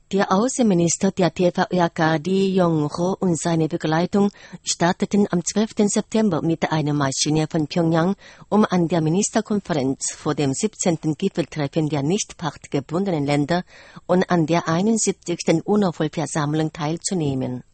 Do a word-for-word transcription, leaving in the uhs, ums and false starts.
Der Außenminister der T V R K, Lee Yong-ho, und seine Begleitung starteten am zwölften September mit einer Maschine von Pjöngjang, um an der Ministerkonferenz vor dem siebzehnten Gipfeltreffen der nicht partgebundenen Länder und an der einundsiebzigsten UNO-Vollversammlung teilzunehmen.